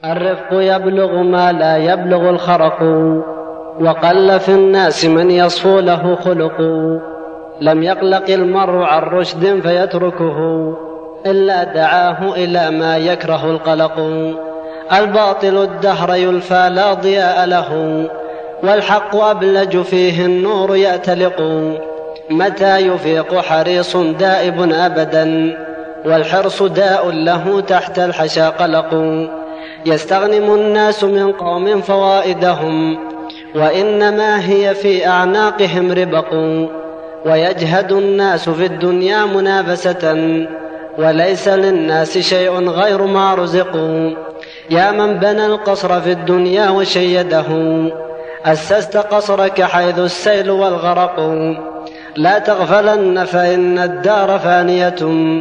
الرفق يبلغ ما لا يبلغ الخرق، وقل في الناس من يصفو له خلق. لم يقلق المرء عن رشد فيتركه، إلا دعاه إلى ما يكره القلق. الباطل الدهر يلفى لا ضياء له، والحق أبلج فيه النور يأتلق. متى يفيق حريص دائب أبدا، والحرص داء له تحت الحشا قلق. يستغنم الناس من قوم فوائدهم، وإنما هي في أعناقهم ربق. ويجهد الناس في الدنيا منافسة، وليس للناس شيء غير ما رزقوا. يا من بنى القصر في الدنيا وشيده، أسست قصرك حيث السيل والغرق. لا تغفلن فإن الدار فانية،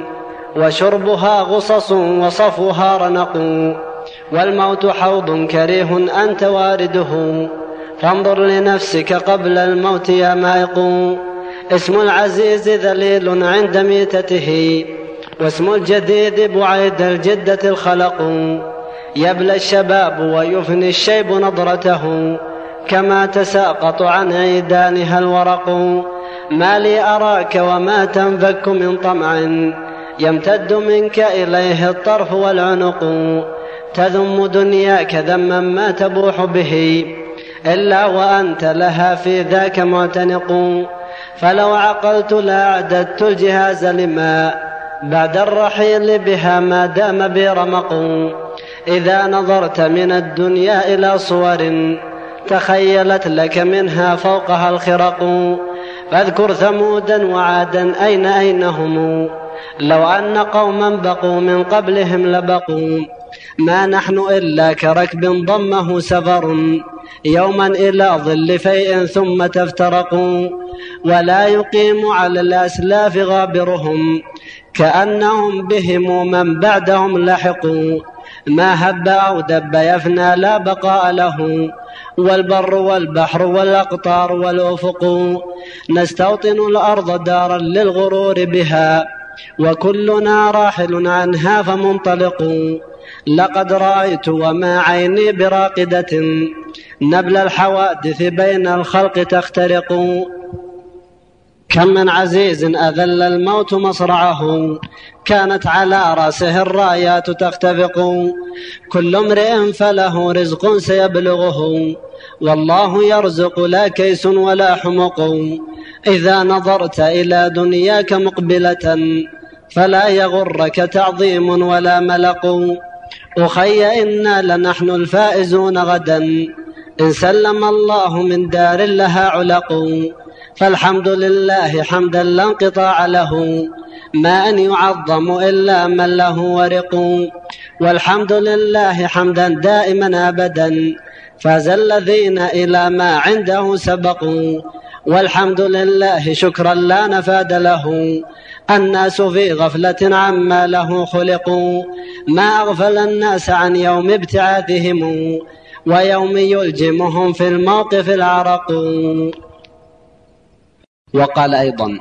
وشربها غصص وصفها رنق. والموت حوض كريه أنت وارده، فانظر لنفسك قبل الموت يا مائق. اسم العزيز ذليل عند ميتته، واسم الجديد بعيد الجدة الخلق. يبلى الشباب ويفني الشيب نظرته، كما تساقط عن عيدانها الورق. ما لي أراك وما تنفك من طمع، يمتد منك إليه الطرف والعنق. تذم دنياك ذما ما تبوح به، إلا وأنت لها في ذاك معتنق. فلو عقلت لأعددت الجهاز لما بعد الرحيل بها ما دام برمق. إذا نظرت من الدنيا إلى صور، تخيلت لك منها فوقها الخرق. فاذكر ثمودا وعادا أين هم، لو أن قوما بقوا من قبلهم لبقوا. ما نحن إلا كركب ضمه سفر، يوما إلى ظل فيء ثم تفترقوا. ولا يقيم على الأسلاف غابرهم، كأنهم بهم من بعدهم لحقوا. ما هب أو دب يفنى لا بقاء له، والبر والبحر والأقطار والأفق. نستوطن الأرض دارا للغرور بها، وكلنا راحل عنها فمنطلق. لقد رأيت وما عيني براقدة، نبل الحوادث بين الخلق تخترق. كم من عزيز أذل الموت مصرعه، كانت على رأسه الرايات تختفق. كل امرئ فله رزق سيبلغه، والله يرزق لا كيس ولا حمق. إذا نظرت إلى دنياك مقبلة، فلا يغرك تعظيم ولا ملق. أخي إنا لنحن الفائزون غدا، إن سلم الله من دار لها علق. فالحمد لله حمدا لا انقطاع له، ما أن يعظم إلا من له ورق. والحمد لله حمدا دائما أبدا، فاز الذين إلى ما عنده سبقوا. والحمد لله شكرا لا نفاد له، الناس في غفلة عما له خلقوا. ما أغفل الناس عن يوم ابتعاثهم، ويوم يلجمهم في الموقف العرق. وقال أيضا: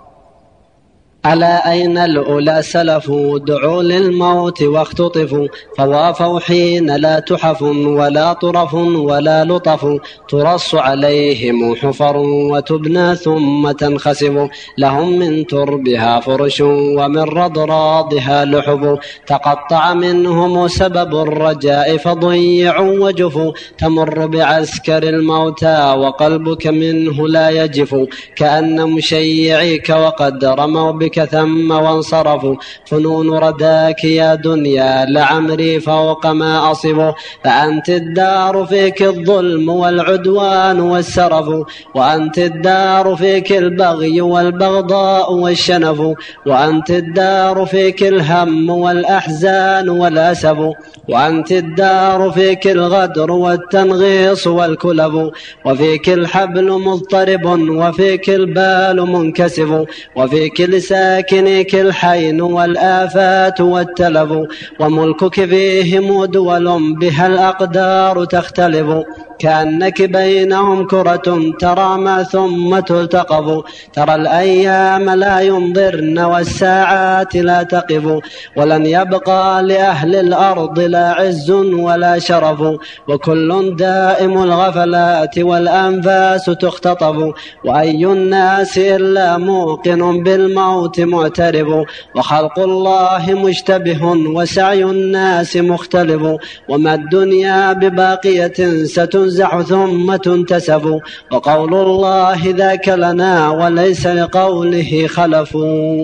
ألا أين الأولى سلفوا، دعوا للموت واختطفوا. فوافوا حين لا تحف ولا طرف ولا لطف، ترص عليهم حفر وتبنى ثم تنخسف. لهم من تربها فرش ومن رضراضها لحف، تقطع منهم سبب الرجاء فضيعوا وجفوا. تمر بعسكر الموتى وقلبك منه لا يجف، كأن مشيعيك وقد رموا بك ثم وانصرفوا. فنون رداك يا دنيا لعمري فوق ما أصف، فأنت الدار فيك الظلم والعدوان والسرف، وأنت الدار فيك البغي والبغضاء والشنف، وأنت الدار فيك الهم والأحزان والأسف، وأنت الدار فيك الغدر والتنغيص والكلف، وفيك الحبل مضطرب وفيك البال منكسف، وفيك لساكنك الحين والآفات والتلف، وملكك فيهم دول بها الأقدار تختلف. كأنك بينهم كرة ترامى ثم تلتقظ. ترى الأيام لا ينظرن والساعات لا تقف، ولن يبقى لأهل الأرض لا عز ولا شرف، وكل دائم الغفلات والأنفاس تختطف، وأي الناس إلا موقن بالموت معترف، وخلق الله مشتبه وسعي الناس مختلف، وما الدنيا بباقية ستنزع ثم تنتسف، وقول الله ذاك لنا وليس لقوله خلف.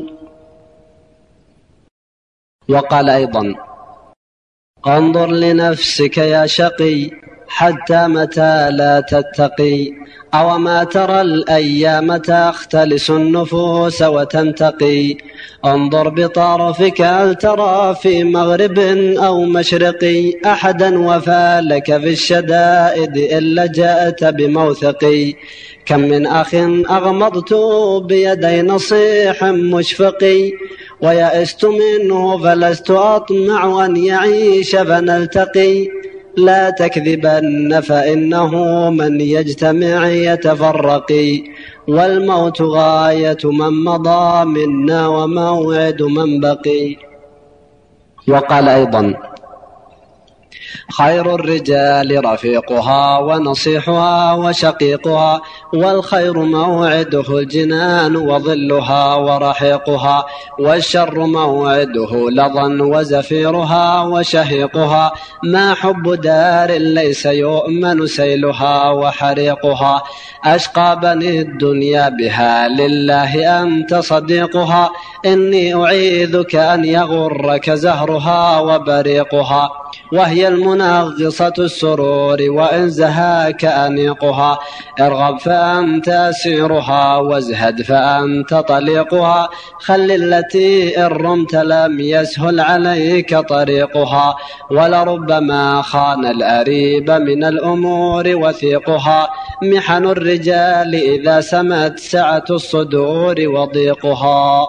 وقال أيضا: انظر لنفسك يا شقي حتى متى لا تتقي، أو ما ترى الأيام تختلس النفوس وتنتقي، انظر بطرفك هل ترى في مغرب أو مشرق أحدا وفالك في الشدائد إلا جاءت بموثقي، كم من أخ أغمضت بيدي نصيح مشفقي، ويأست منه فلست أطمع أن يعيش فنلتقي، لا تكذبن فإنه من يجتمع يتفرق، والموت غاية من مضى منا وموعد من بقي. وقال أيضا: خير الرجال رفيقها ونصيحها وشقيقها، والخير موعده الجنان وظلها ورحيقها، والشر موعده لظى وزفيرها وشهيقها، ما حب دار ليس يؤمن سيلها وحريقها، أشقى بني الدنيا بها لله أنت صديقها، إني أعيذك أن يغرك زهرها وبريقها، وهي المنغصة السرور وإن زهاك أنيقها، ارغب فأنت أسيرها وازهد فأنت طليقها، خل التي إن رمت لم يسهل عليك طريقها، ولربما خان الأريب من الأمور وثيقها، محن الرجال إذا سمت سعة الصدور وضيقها.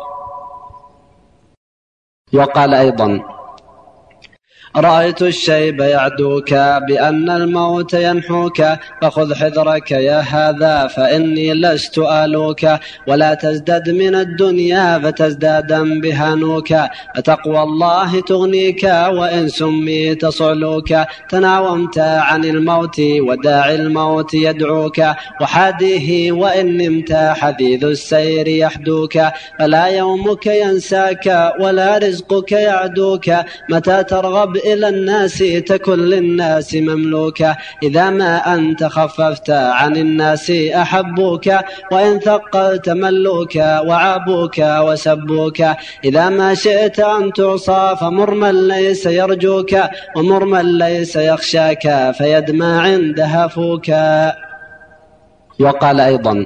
وقال أيضا: رأيت الشيب يعدوك بأن الموت ينحوك، فخذ حذرك يا هذا فإني لست آلوك، ولا تزدد من الدنيا فتزدادا بهانوك، فتقوى الله تغنيك وإن سميت صعلوك، تناومت عن الموت وداعي الموت يدعوك، وحاديه وإن نمت حديث السير يحدوك، فلا يومك ينساك ولا رزقك يعدوك، متى ترغب إلى الناس تكن للناس مملوكا، إذا ما أنت خففت عن الناس أحبوك، وإن ثقلت ملوك وعابوك وسبوك، إذا ما شئت أن تعصى فمر من ليس يرجوك، ومر من ليس يخشاك فيدمى عند هفوك. وقال أيضا: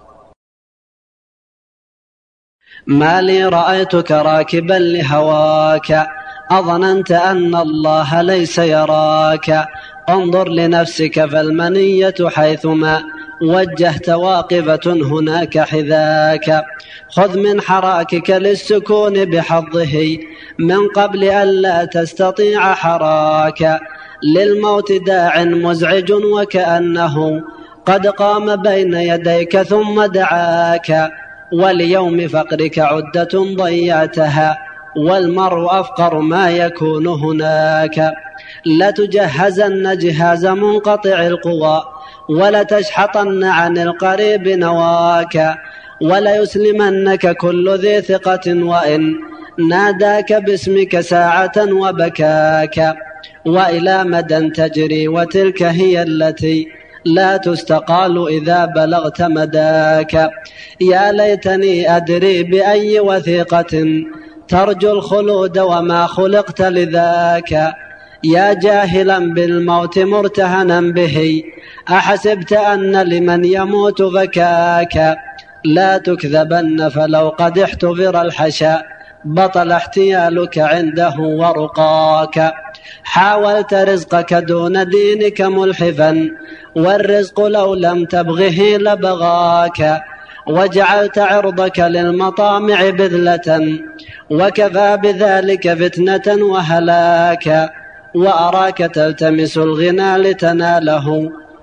ما لي رأيتك راكبا لهواك، أظننت أن الله ليس يراك، انظر لنفسك فالمنية حيثما وجهت واقفة هناك حذاك، خذ من حراكك للسكون بحظه من قبل أن لا تستطيع حراك، للموت داع مزعج وكأنه قد قام بين يديك ثم دعاك، وليوم فقرك عدة ضيعتها، والمرء أفقر ما يكون هناك، لتجهزن جهاز منقطع القوى، ولتشحطن عن القريب نواك، وليسلمنك كل ذي ثقة وإن ناداك باسمك ساعة وبكاك، وإلى مدى تجري وتلك هي التي لا تستقال إذا بلغت مداك، يا ليتني أدري بأي وثيقة ترجو الخلود وما خلقت لذاك، يا جاهلا بالموت مرتهنا به أحسبت أن لمن يموت فكاك، لا تكذبن فلو قد احتضر الحشا بطل احتيالك عنده ورقاك، حاولت رزقك دون دينك ملحفا، والرزق لو لم تبغه لبغاك، وجعلت عرضك للمطامع بذلة، وكفى بذلك فتنة وهلاكا، وأراك تلتمس الغنى لتناله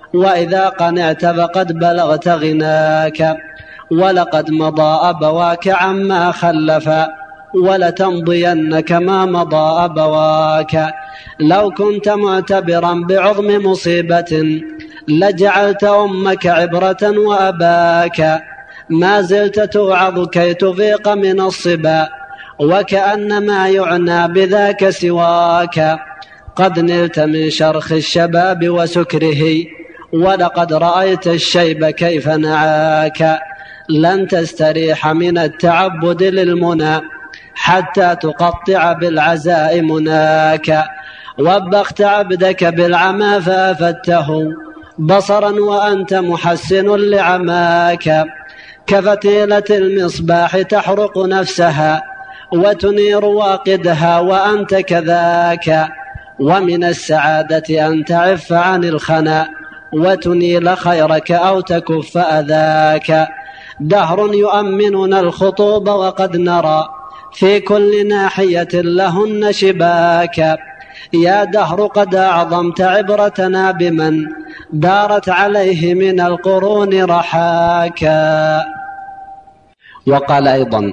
وإذا قنعت فقد بلغت غناك. ولقد مضى أبواك عما خلفا ولتمضين كما مضى أبواك. لو كنت معتبرا بعظم مصيبة لجعلت أمك عبرة وأباك. ما زلت توعظ كي تفيق من الصبا وكأن ما يعنى بذاك سواك. قد نلت من شرخ الشباب وسكره ولقد رأيت الشيب كيف نعاك. لن تستريح من التعبد للمنى حتى تقطع بالعزاء مناك. وبخت عبدك بالعمى فأفدته بصرا وأنت محسن لعماك. كفتيلة المصباح تحرق نفسها وتنير واقدها وأنت كذاك. ومن السعادة أن تعف عن الخنا وتنيل خيرك أو تكف أذاك. دهر يؤمننا الخطوب وقد نرى في كل ناحية لهن شباك. يا دهر قد أعظمت عبرتنا بمن دارت عليه من القرون رحاكا. وقال أيضا: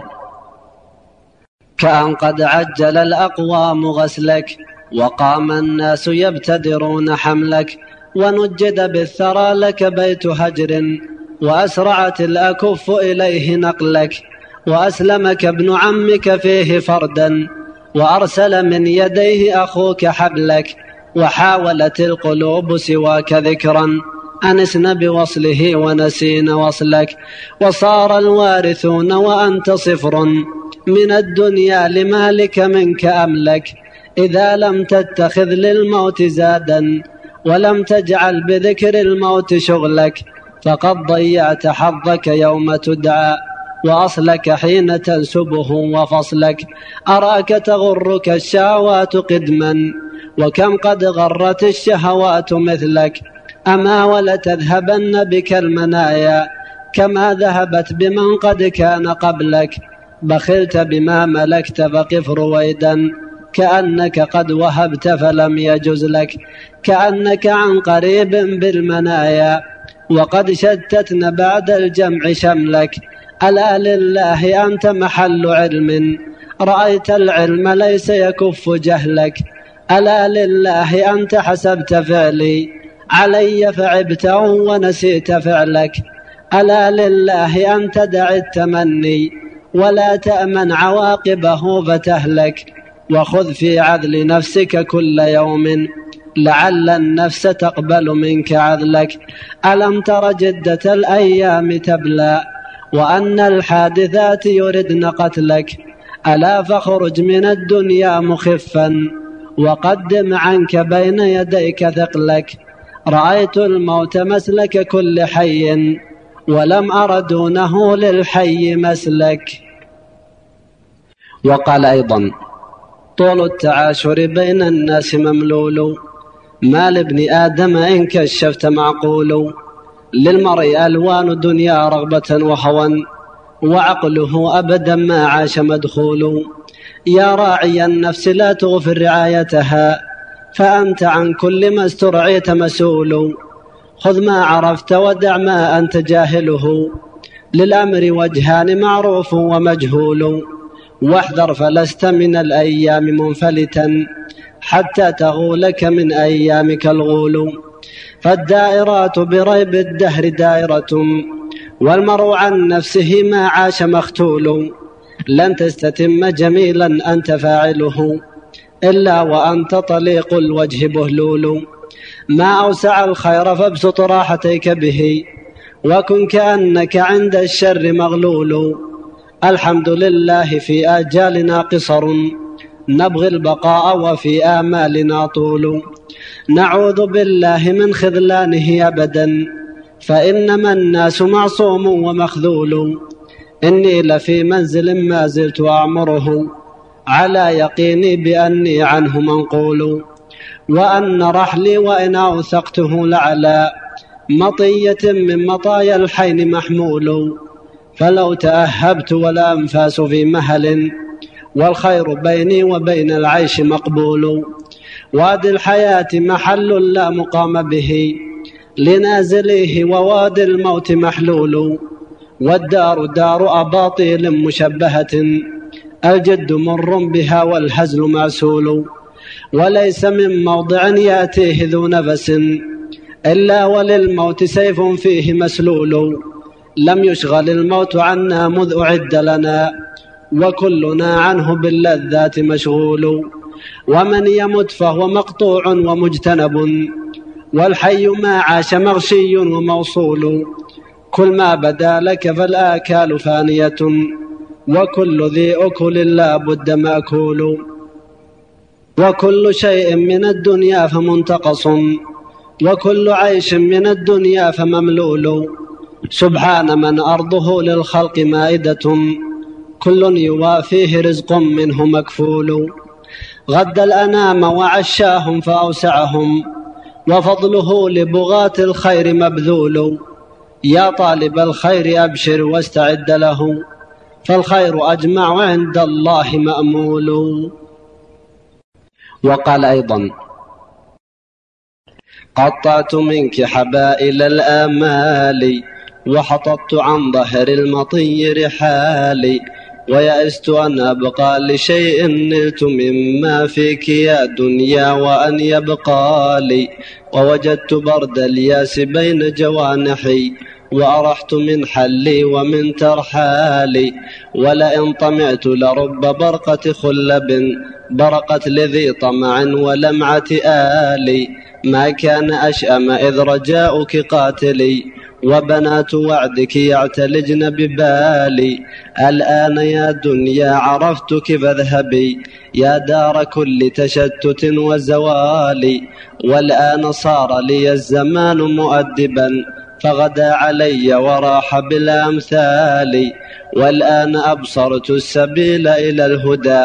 كأن قد عجل الأقوام غسلك وقام الناس يبتدرون حملك. ونجد بالثرى لك بيت هجر وأسرعت الأكف إليه نقلك. وأسلمك ابن عمك فيه فردا وأرسل من يديه أخوك حبلك. وحاولت القلوب سواك ذكرا أنسن بوصله ونسين وصلك. وصار الوارثون وأنت صفر من الدنيا لمالك منك أملك. إذا لم تتخذ للموت زادا ولم تجعل بذكر الموت شغلك فقد ضيعت حظك يوم تدعى وأصلك حين تنسبه وفصلك. أراك تغرك الشهوات قدما وكم قد غرت الشهوات مثلك. أما ولتذهبن بك المنايا كما ذهبت بمن قد كان قبلك. بخلت بما ملكت فقف رويدا كأنك قد وهبت فلم يجز لك. كأنك عن قريب بالمنايا وقد شتتن بعد الجمع شملك. ألا لله أنت محل علم رأيت العلم ليس يكف جهلك. ألا لله أنت حسبت فعلي علي فعبته ونسيت فعلك. ألا لله أنت دع التمني ولا تأمن عواقبه فتهلك. وخذ في عذل نفسك كل يوم لعل النفس تقبل منك عذلك. ألم تر جدة الأيام تبلى وأن الحادثات يردن قتلك. ألا فاخرج من الدنيا مخفا وقدم عنك بين يديك ثقلك. رأيت الموت مسلك كل حي ولم أر دونه للحي مسلك. وقال أيضا: طول التعاشر بين الناس مملول ما لابن آدم إن كشفت معقول. للمرء ألوان دنيا رغبة وهوى وعقله أبدا ما عاش مدخول. يا راعي النفس لا تغفر رعايتها فأنت عن كل ما استرعيت مسؤول. خذ ما عرفت ودع ما أنت جاهله للأمر وجهان معروف ومجهول. واحذر فلست من الأيام منفلتا حتى تغولك من أيامك الغول. فالدائرات بريب الدهر دائرة والمرء عن نفسه ما عاش مختول. لن تستتم جميلا أنت فاعله إلا وأنت طليق الوجه بهلول. ما أوسع الخير فابسط راحتيك به وكن كأنك عند الشر مغلول. الحمد لله في آجالنا قصر نبغي البقاء وفي آمالنا طول. نعوذ بالله من خذلانه أبدا فإنما الناس معصوم ومخذول. إني لفي منزل ما زلت أعمره على يقيني بأني عنه منقول. وأن رحلي وإن أوثقته لعلى مطية من مطايا الحين محمول. فلو تأهبت والأنفاس في مهل والخير بيني وبين العيش مقبول. وادي الحياة محل لا مقام به لنازليه وواد الموت محلول. والدار دار أباطيل مشبهة، الجد مر بها والهزل معسول. وليس من موضع يأتيه ذو نفس، إلا وللموت سيف فيه مسلول. لم يشغل الموت عنا مذ أعد لنا، وكلنا عنه باللذات مشغول. ومن يمت فهو مقطوع ومجتنب، والحي ما عاش مغشي وموصول. كل ما بدا لك فالآكال فانية، وكل ذي أكل لا بد مأكول. وكل شيء من الدنيا فمنتقص، وكل عيش من الدنيا فمملول. سبحان من أرضه للخلق مائدة، كل يوافيه رزق منه مكفول. غد الأنام وعشاهم فأوسعهم، وفضله لبغاة الخير مبذول. يا طالب الخير أبشر واستعد له، فالخير أجمع عند الله مأمول. وقال أيضا: قطعت منك حبائل الآمال، وحطبت عن ظهر المطي رحالي. ويأست أن أبقى لشيء نلت مما فيك يا دنيا وأن يبقى لي. ووجدت برد الياس بين جوانحي، وأرحت من حلي ومن ترحالي. ولئن طمعت لرب برقة خلب، برقت لذي طمع ولمعة آلي. ما كان أشأم إذ رجاؤك قاتلي، وبنات وعدك يعتلجن ببالي. الآن يا دنيا عرفتك فاذهبي، يا دار كل تشتت وزوال. والآن صار لي الزمان مؤدبا، فغدا علي وراح بالأمثال. والآن أبصرت السبيل إلى الهدى،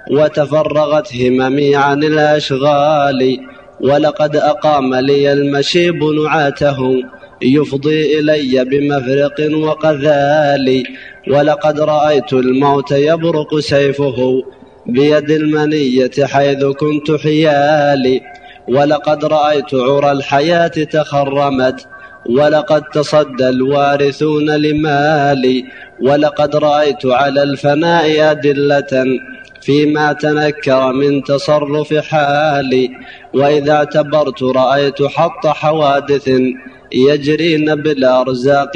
وتفرغت هممي عن الأشغال. ولقد أقام لي المشيب نعاته، يفضي إلي بمفرق وقذال. ولقد رأيت الموت يبرق سيفه بيد المنية حيث كنت حيالي. ولقد رأيت عرى الحياة تخرمت، ولقد تصدى الوارثون لمالي. ولقد رأيت على الفناء أدلة فيما تنكر من تصرف حالي. وإذا اعتبرت رأيت حط حوادث يجرين بالأرزاق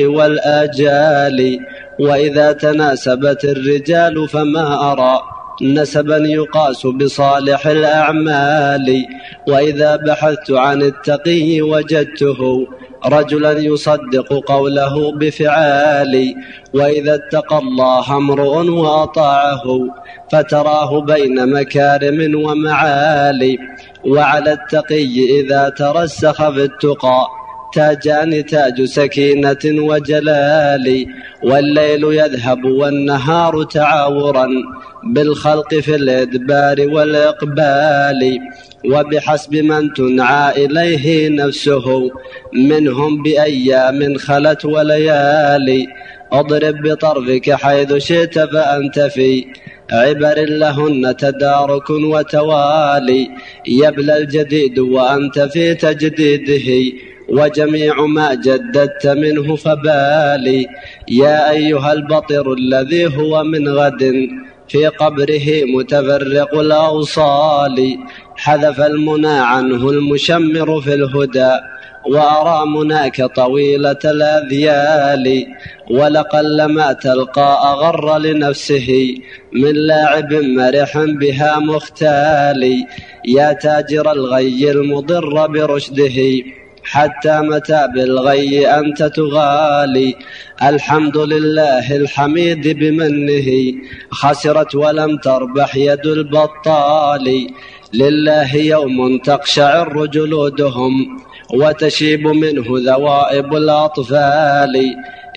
والآجال. وإذا تناسبت الرجال فما أرى نسبا يقاس بصالح الأعمال. وإذا بحثت عن التقي وجدته رجلا يصدق قوله بفعال. وإذا اتقى الله امرؤ وأطاعه، فتراه بين مكارم ومعالي. وعلى التقي إذا ترسخ في التقى تاجان، تاج سكينة وجلال. والليل يذهب والنهار تعاورا بالخلق في الإدبار والإقبال. وبحسب من تنعى إليه نفسه منهم بأيام خلت وليالي. اضرب بطرفك حيث شئت فأنت في عبر لهن تدارك وتوالي. يبلى الجديد وأنت في تجديده، وجميع ما جددت منه فبالي. يا أيها البطر الذي هو من غد في قبره متفرق الأوصال. حذف المنى عنه المشمر في الهدى، وأرى مناك طويلة الأذيال. ولقل ما تلقى أغر لنفسه من لاعب مرح بها مختال. يا تاجر الغي المضر برشده، حتى متى بالغي أنت تغالي. الحمد لله الحميد بمنه، خسرت ولم تربح يد البطال. لله يوم تقشعر جلودهم، وتشيب منه ذوائب الأطفال.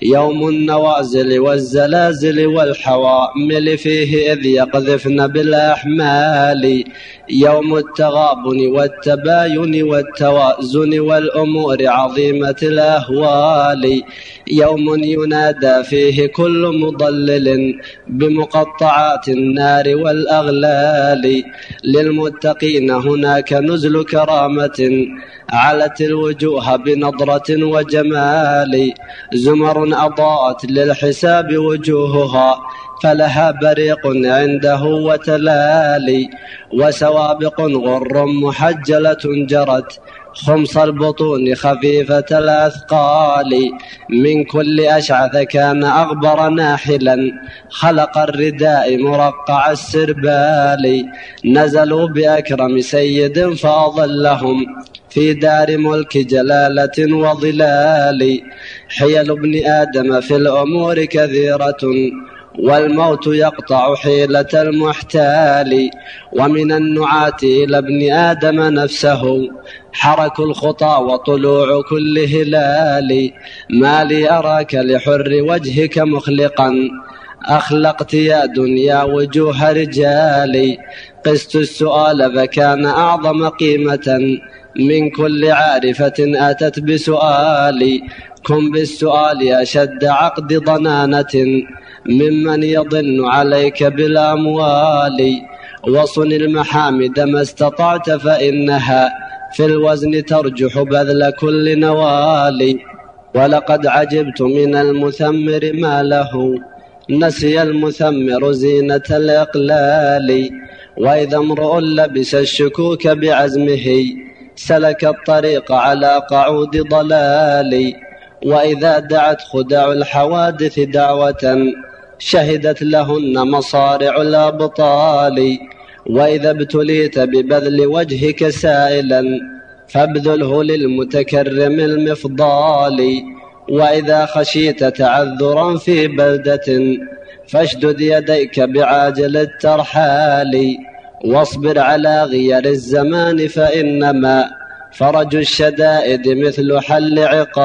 يوم النوازل والزلازل والحوامل فيه إذ يقذفن بالأحمال يوم التغابن والتباين والتوازن والأمور عظيمة الأهوال يوم ينادى فيه كل مضلل بمقطعات النار والأغلال للمتقين هناك نزل كرامة علت الوجوه بنضرة وجمال زمر أضاءت للحساب وجوهها فلها بريق عنده وتلالي وسوابق غر محجلة جرت خمص البطون خفيفة الأثقال من كل أشعث كان أغبر ناحلا خلق الرداء مرقع السربال نزلوا بأكرم سيد فأظلهم في دار ملك جلالة وظلال حيل ابن آدم في الأمور كثيرة والموت يقطع حيلة المحتال ومن النعاة إلى ابن آدم نفسه حرك الخطى وطلوع كل هلال ما لي أراك لحر وجهك مخلقا أخلقت يا دنيا وجوه رجال قست السؤال فكان أعظم قيمة من كل عارفة أتت بسؤال كن بالسؤال أشد عقد ضنانة ممن يضن عليك بالأموال وصن المحامد ما استطعت فإنها في الوزن ترجح بذل كل نوال ولقد عجبت من المثمر ما له نسي المثمر زينة الإقلال وإذا امرؤ لبس الشكوك بعزمه سلك الطريق على قعود ضلال وإذا دعت خدع الحوادث دعوة شهدت لهن مصارع الأبطال وإذا ابتليت ببذل وجهك سائلا فابذله للمتكرم المفضال وإذا خشيت تعذرا في بلدة فاشدد يديك بعاجل الترحال واصبر على غير الزمان فإنما فرج الشدائد مثل حل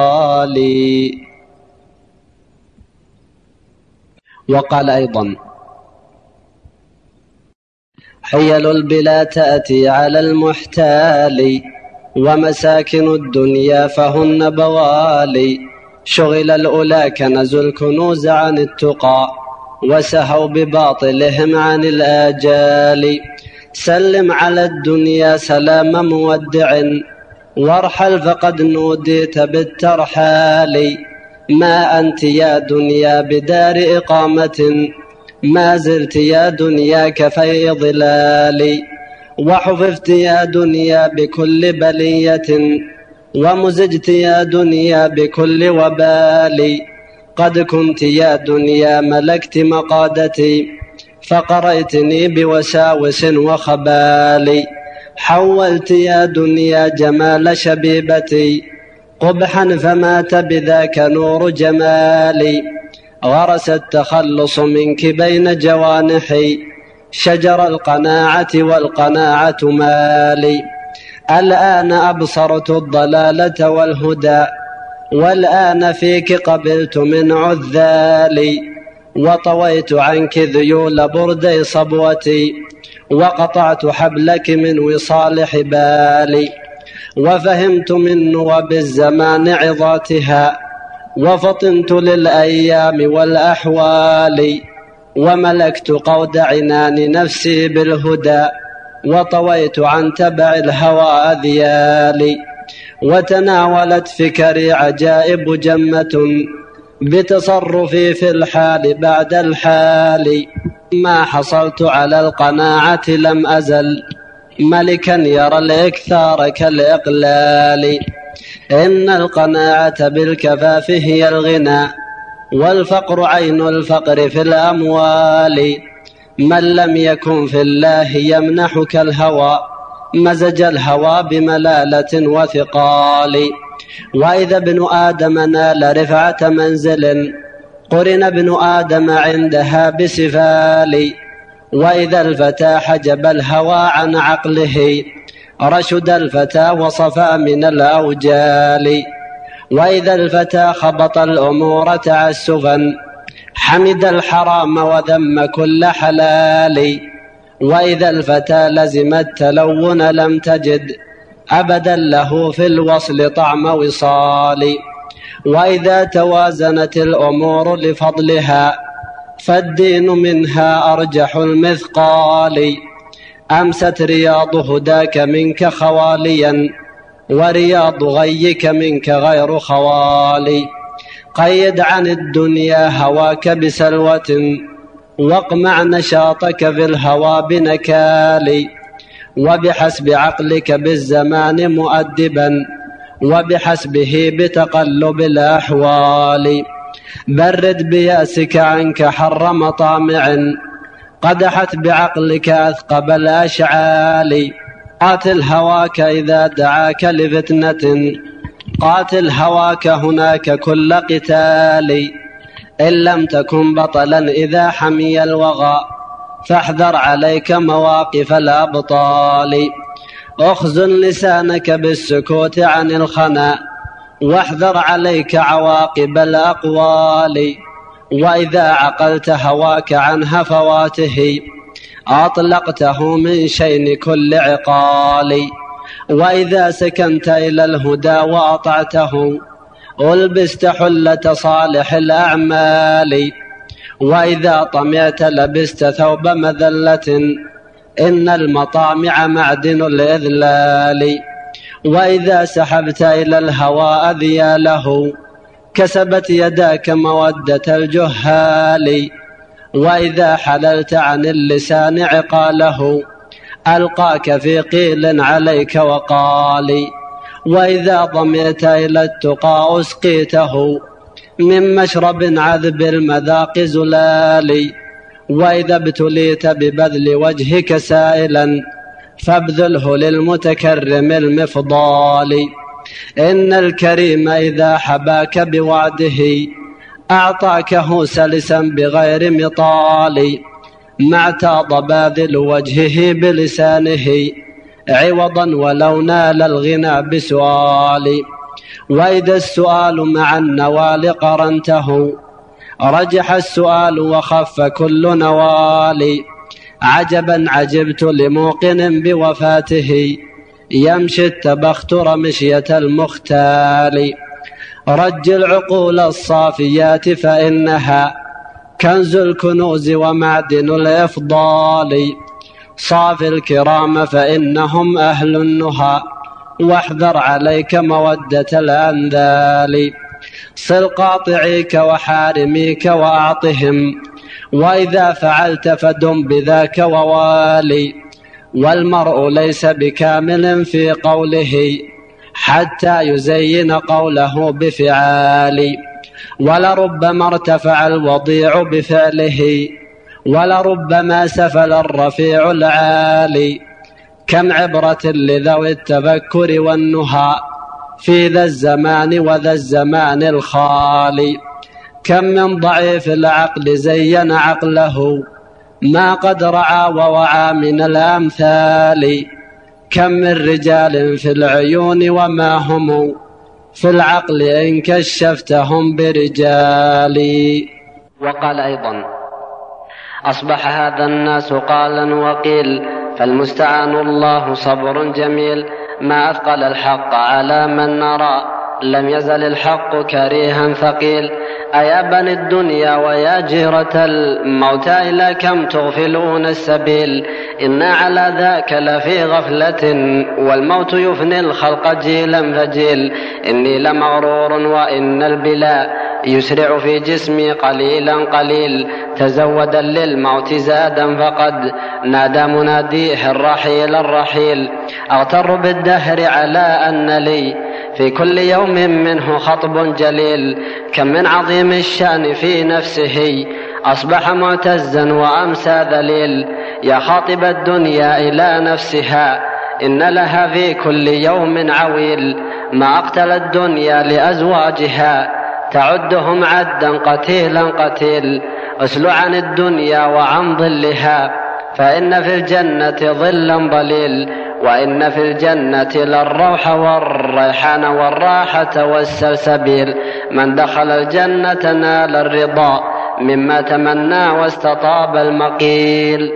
عقالي. وقال أيضا حيل البلا تأتي على المحتال ومساكن الدنيا فهن بوالي شغل الأولى كنزوا الكنوز عن التقى وسهوا بباطلهم عن الآجال سلم على الدنيا سلام مودع وارحل فقد نوديت بالترحال ما أنت يا دنيا بدار إقامة ما زلت يا دنيا كفي ظلال وحفظت يا دنيا بكل بلية ومزجت يا دنيا بكل وبال قد كنت يا دنيا ملكت مقادتي فقريتني بوساوس وخبال حولت يا دنيا جمال شبيبتي قبحا فمات بذاك نور جمالي غرس التخلص منك بين جوانحي شجر القناعة والقناعة مالي الآن أبصرت الضلالة والهدى والآن فيك قبلت من عذالي وطويت عنك ذيول بردي صبوتي وقطعت حبلك من وصال حبالي وفهمت من نوب الزمان عظاتها وفطنت للأيام والأحوال وملكت قود عنان نفسي بالهدى وطويت عن تبع الهوى أذيالي وتناولت فكري عجائب جمة بتصرفي في الحال بعد الحال ما حصلت على القناعة لم أزل ملكا يرى الإكثار كالإقلال إن القناعة بالكفاف هي الغنى والفقر عين الفقر في الأموال من لم يكن في الله يمنحك الهوى مزج الهوى بملالة وثقال وإذا ابن آدم نال رفعة منزل قرن ابن آدم عندها بسفال وإذا الفتى حجب الهوى عن عقله رشد الفتى وصفى من الأوجال وإذا الفتى خبط الأمور تعسفا حمد الحرام وذم كل حلال. وإذا الفتى لزم التلون لم تجد أبدا له في الوصل طعم وصال. وإذا توازنت الأمور لفضلها فالدين منها أرجح المثقال. أمست رياض هداك منك خواليا ورياض غيك منك غير خوالي. قيد عن الدنيا هواك بسلوة واقمع نشاطك في الهوى بنكال. وبحسب عقلك بالزمان مؤدبا وبحسبه بتقلب الأحوال. برد بياسك عنك حر مطامع قدحت بعقلك أثقب الأشعال. قاتل هواك إذا دعاك لفتنة قاتل هواك هناك كل قتال. إن لم تكن بطلا إذا حمي الوغى فاحذر عليك مواقف الأبطال. اخزن لسانك بالسكوت عن الخنا واحذر عليك عواقب الأقوال. وإذا عقلت هواك عن هفواته أطلقته من شين كل عقال. وإذا سكنت إلى الهدى وأطعته ألبست حلة صالح الأعمال. وإذا طمعت لبست ثوب مذلة إن المطامع معدن الإذلال. وإذا سحبت إلى الهوى أذياله كسبت يداك مودة الجهال. وإذا حللت عن اللسان عقاله ألقاك في قيل عليك وقال. وإذا ضمئت إلى التقى أسقيته من مشرب عذب المذاق زلال. وإذا ابتليت ببذل وجهك سائلا فابذله للمتكرم المفضال. إن الكريم إذا حباك بوعده أعطاكه سلسا بغير مطال. ما اعتاض باذل وجهه بلسانه عوضا ولو نال الغنى بسؤال. وإذا السؤال مع النوال قرنته رجح السؤال وخف كل نوال. عجبا عجبت لموقن بوفاته يمشي التبختر مشية المختال. رج العقول الصافيات فإنها كنز الكنوز ومعدن الإفضال. صاف الكرام فإنهم أهل النهى واحذر عليك مودة الأنذال. صل قاطعيك وحارميك وأعطهم وإذا فعلت فدم بذاك ووالي. والمرء ليس بكامل في قوله حتى يزين قوله بفعال. ولربما ارتفع الوضيع بفعله ولربما سفل الرفيع العالي. كم عبرة لذوي التفكر والنهى في ذا الزمان وذا الزمان الخالي. كم من ضعيف العقل زين عقله ما قد رعى ووعى من الأمثال. كم من رجال في العيون وما هم في العقل إن كشفتهم برجال. وقال أيضا أصبح هذا الناس قالا وقيل فالمستعان الله صبر جميل. ما أثقل الحق على من نرى لم يزل الحق كريها ثقيل. أيا بني الدنيا ويا جيرة الموتى إلى كم تغفلون السبيل. إنا على ذاك لفي غفلة والموت يفني الخلق جيلا فجيل. إني لمغرور وإن البلاء يسرع في جسمي قليلا قليل. تزودا للموت زادا فقد نادى مناديه الرحيل الرحيل. أغتر بالدهر على أن لي في كل يوم منه خطب جليل. كم من عظيم الشأن في نفسه أصبح معتزا وأمسى ذليل. يا خاطب الدنيا إلى نفسها إن لها في كل يوم عويل. ما أقتل الدنيا لأزواجها تعدهم عدا قتيلا قتيل. أسل عن الدنيا وعن ظلها فإن في الجنة ظلا ظليل، وإن في الجنة للروح والريحان والراحة والسلسبيل. من دخل الجنة نال الرضا مما تمنى واستطاب المقيل.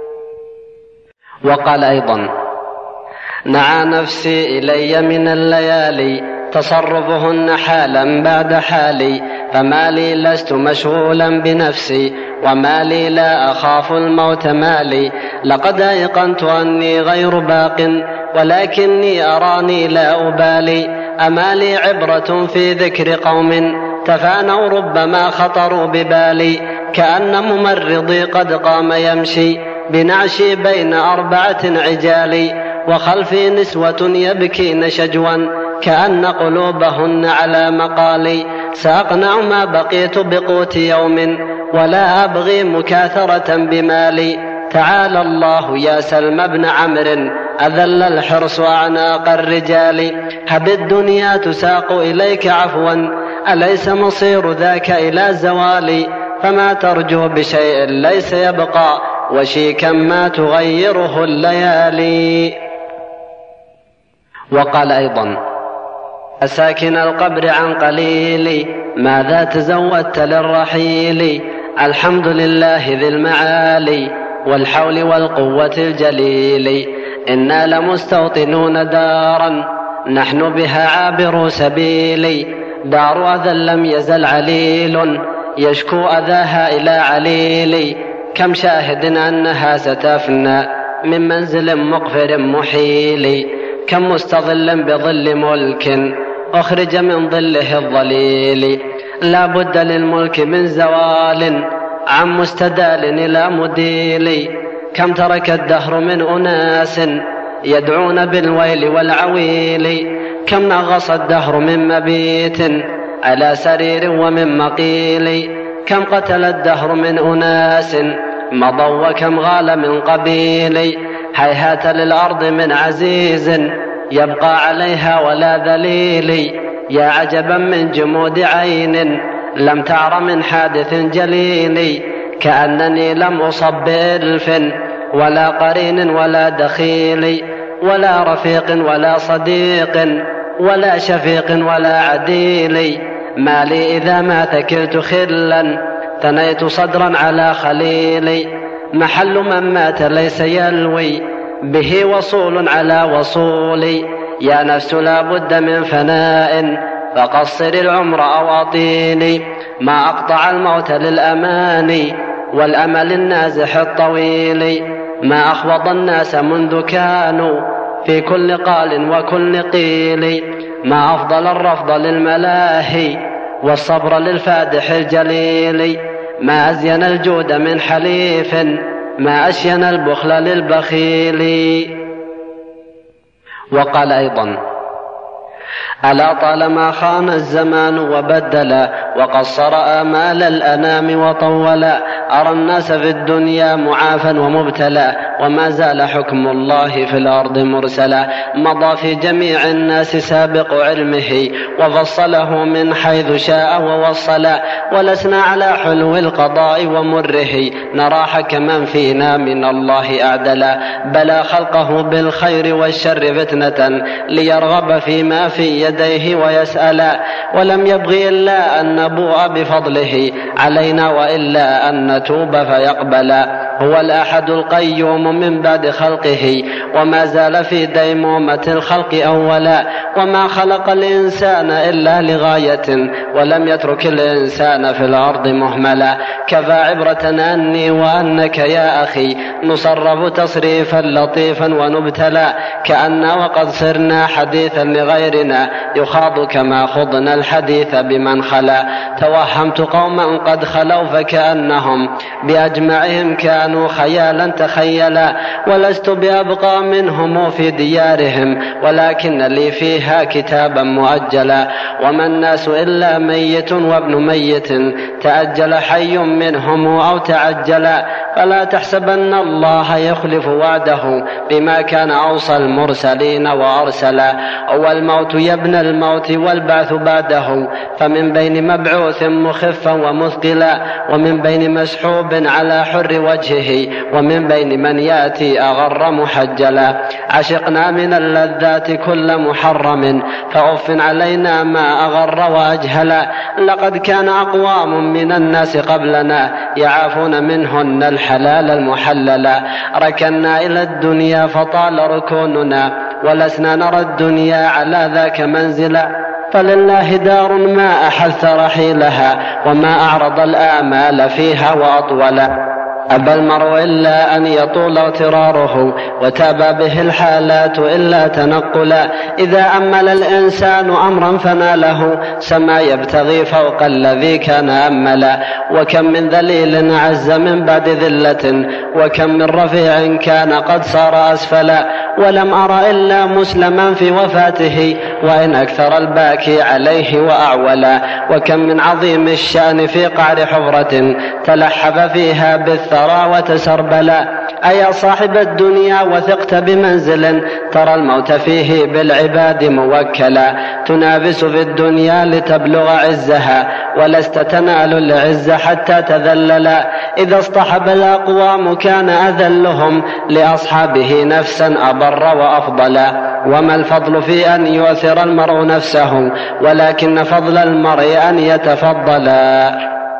وقال أيضا: نعى نفسي إلي من الليالي تصرفهن حالا بعد حالي، فما لي لست مشغولا بنفسي وما لي لا أخاف الموت مالي. لقد أيقنت أني غير باق ولكني أراني لا أبالي. أما لي عبرة في ذكر قوم تفانوا ربما خطروا ببالي، كأن ممرضي قد قام يمشي بنعشي بين 4 عجال، وخلفي نسوة يبكين شجوا كأن قلوبهن على مقالي. سأقنع ما بقيت بقوت يوم ولا أبغي مكاثرة بمالي. تعالى الله يا سلم بن عمرو أذل الحرص أعناق الرجال. هب الدنيا تساق إليك عفوا أليس مصير ذاك إلى زوالي. فما ترجو بشيء ليس يبقى وشيكا ما تغيره الليالي. وقال أيضا: أساكن القبر عن قليل ماذا تزودت للرحيل. الحمد لله ذي المعالي والحول والقوة الجليل. إنا لمستوطنون دارا نحن بها عابر سبيل. دار أذى لم يزل عليل يشكو أذاها إلى عليل. كم شاهد أنها ستفنى من منزل مقفر محيل. كم مستظل بظل ملك أخرج من ظله الظليل. لا بد للملك من زوال عن مستدال إلى مديل. كم ترك الدهر من أناس يدعون بالويل والعويل. كم نغص الدهر من مبيت على سرير ومن مقيل. كم قتل الدهر من أناس مضوا وكم غال من قبيل. هيهات للأرض من عزيز يبقى عليها ولا ذليل. يا عجبا من جمود عين لم تعر من حادث جليل. كأنني لم أصب بإلف ولا قرين ولا دخيل ولا رفيق ولا صديق ولا شفيق ولا عديل. ما لي إذا ما ثكلت خلا ثنيت صدرا على خليلي. محل من مات ليس يلوي به وصول على وصولي. يا نفس لا بد من فناء فقصر العمر أو أطيلي. ما أقطع الموت للأماني والأمل النازح الطويل. ما أخبط الناس منذ كانوا في كل قال وكل قيل. ما أفضل الرفض للملاهي والصبر للفادح الجليل. ما أزين الجود من حليف ما أشين البخل للبخيل. وقال أيضا: ألا طالما خان الزمان وبدل وقصر آمال الأنام وطول. أرى الناس في الدنيا معافا ومبتلى وما زال حكم الله في الأرض مرسلا. مضى في جميع الناس سابق علمه وفصله من حيث شاء ووصل. ولسنا على حلو القضاء ومره نرى حكما فينا من الله أعدلا. بلى خلقه بالخير والشر فتنة ليرغب فيما في يديه ويسأل. ولم يبغي إلا أن نبوء بفضله علينا وإلا أن نتوب فيقبل. هو الأحد القيوم من بعد خلقه وما زال في ديمومة الخلق أولا. وما خلق الإنسان إلا لغاية ولم يترك الإنسان في الأرض مهملا. كفى عبرة أني وأنك يا أخي نصرف تصريفا لطيفا ونبتلى. كأن وقد صرنا حديثا لغيرنا يخاض كما خضنا الحديث بمن خلا. توهمت قوما قد خلوا فكأنهم بأجمعهم كانوا خيالا تخيلا. ولست بأبقى منهم في ديارهم ولكن لي فيها كتابا مؤجلا. وما الناس إلا ميت وابن ميت تأجل حي منهم أو تعجلا. فلا تحسبن الله يخلف وعده بما كان أوصى المرسلين وأرسلا. أو الموت يبنى الموت والبعث بعده فمن بين مبعوث مخفا ومثقلا ومن بين مسحوب على حر وجه وجهه ومن بين من يأتي أغر محجلا. عشقنا من اللذات كل محرم فأف علينا ما أغر وأجهلا. لقد كان أقوام من الناس قبلنا يعافون منهن الحلال المحللا. ركنا إلى الدنيا فطال ركوننا ولسنا نرى الدنيا على ذاك منزلا. فلله دار ما أحث رحيلها وما أعرض الآمال فيها وأطولا. أبى المرء إلا أن يطول اغتراره وتابى به الحالات إلا تنقلا. إذا أمل الإنسان أمرا فناله سما يبتغي فوق الذي كان أملا. وكم من ذليل عز من بعد ذلة وكم من رفيع كان قد صار أسفلا. ولم أر إلا مسلما في وفاته وإن أكثر الباكي عليه وأعولا. وكم من عظيم الشأن في قعر حفرة تلحف فيها بالثرى وتسربلا. أيا صاحب الدنيا وثقت بمنزل ترى الموت فيه بالعباد موكلا. تنافس في الدنيا لتبلغ عزها ولست تنال العز حتى تذللا. إذا اصطحب الأقوام كان أذلهم لأصحابه نفسا أبر وأفضلا. وما الفضل في أن يؤثر المرء نفسه ولكن فضل المرء أن يتفضلا.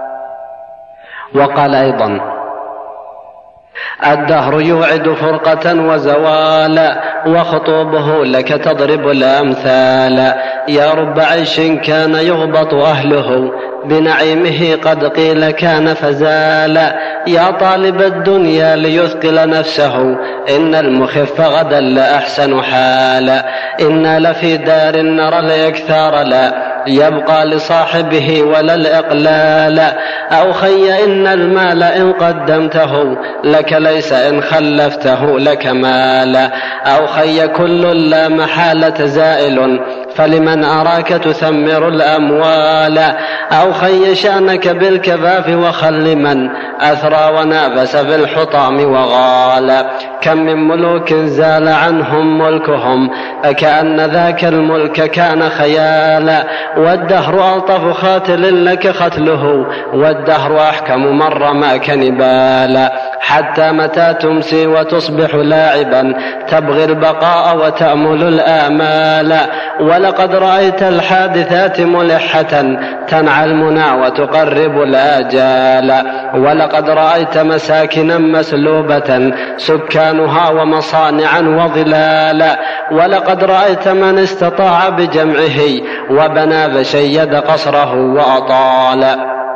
وقال أيضا الدهر يوعد فرقة وزوالا وخطوبه لك تضرب الأمثال. يا رب عيش كان يغبط أهله بنعيمه قد قيل كان فزالا. يا طالب الدنيا ليثقل نفسه إن المخف غدا لأحسن حالا. إنا لفي دار نرى الإكثار لا يبقى لصاحبه ولا الإقلال. أو خي إن المال إن قدمته لك ليس إن خلفته لك مالا. أو خي كل لا محالة زائل فلمن أراك تثمر الأموال. أو خي شأنك بالكفاف وخل من أثرى ونافس في الحطام وغال. كم من ملوك زال عنهم ملكهم أكأن ذاك الملك كان خيالا. والدهر ألطف خاتل لك ختله والدهر أحكم من رماك نبالا. حتى متى تمسي وتصبح لاعبا تبغي البقاء وتأمل الآمال. ولقد رأيت الحادثات ملحة تنعى المنى وتقرب الآجال. ولقد رأيت مساكنا مسلوبة سكانها ومصانعا وظلالا. ولقد رأيت من استطاع بجمعه وبنى فشيد قصره وأطال.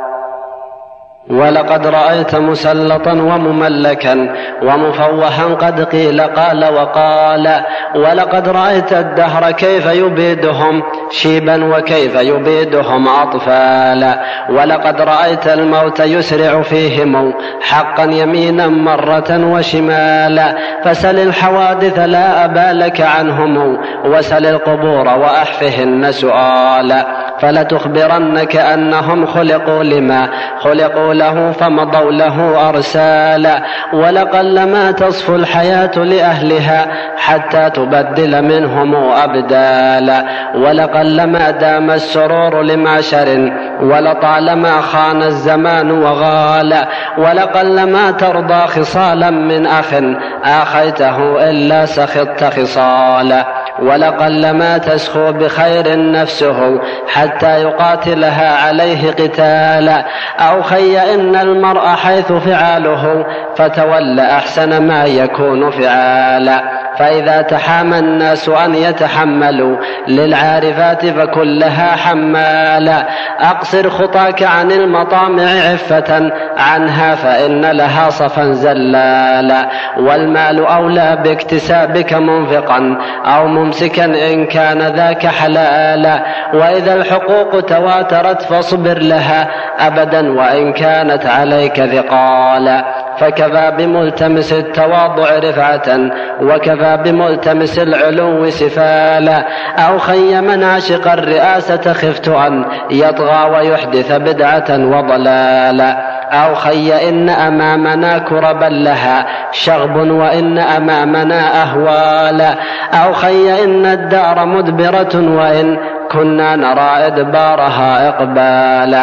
ولقد رأيت مسلطا ومملكا ومفوها قد قيل قال وقال. ولقد رأيت الدهر كيف يبيدهم شيبا وكيف يبيدهم أطفالا. ولقد رأيت الموت يسرع فيهم حقا يمينا مرة وشمالا. فسل الحوادث لا أبالك عنهم وسل القبور وأحفهن سؤالا. فلتخبرنك أنهم خلقوا لما خلقوا له فمضوا له أرسالا. ولقلما تصفو الحياة لأهلها حتى تبدل منهم أبدالا. ولقلما دام السرور لمعشر ولطالما خان الزمان وغالا. ولقلما ترضى خصالا من أخ آخيته إلا سخطت خصالا. ولقلما تسخو بخير نفسه حتى يقاتلها عليه قتالا. أو خي إن المرء حيث فعاله فتولى أحسن ما يكون فعالا. فإذا تحامى الناس أن يتحملوا للعارفات فكلها حمالا. أقصر خطاك عن المطامع عفة عنها فإن لها صفا زلالا. والمال أولى باكتسابك منفقا أو ممسكا إن كان ذاك حلالا. وإذا الحقوق تواترت فاصبر لها أبدا وإن كانت عليك ثقالا. فكفى بملتمس التواضع رفعة وكفى بملتمس العلو سفالا. أو خي من عشق الرئاسة خفت أن يطغى ويحدث بدعة وضلالا. أو خي إن أمامنا كربا لها شغب وإن أمامنا أهوالا. أو خي إن الدار مدبرة وإن كنا نرى إدبارها إقبالا.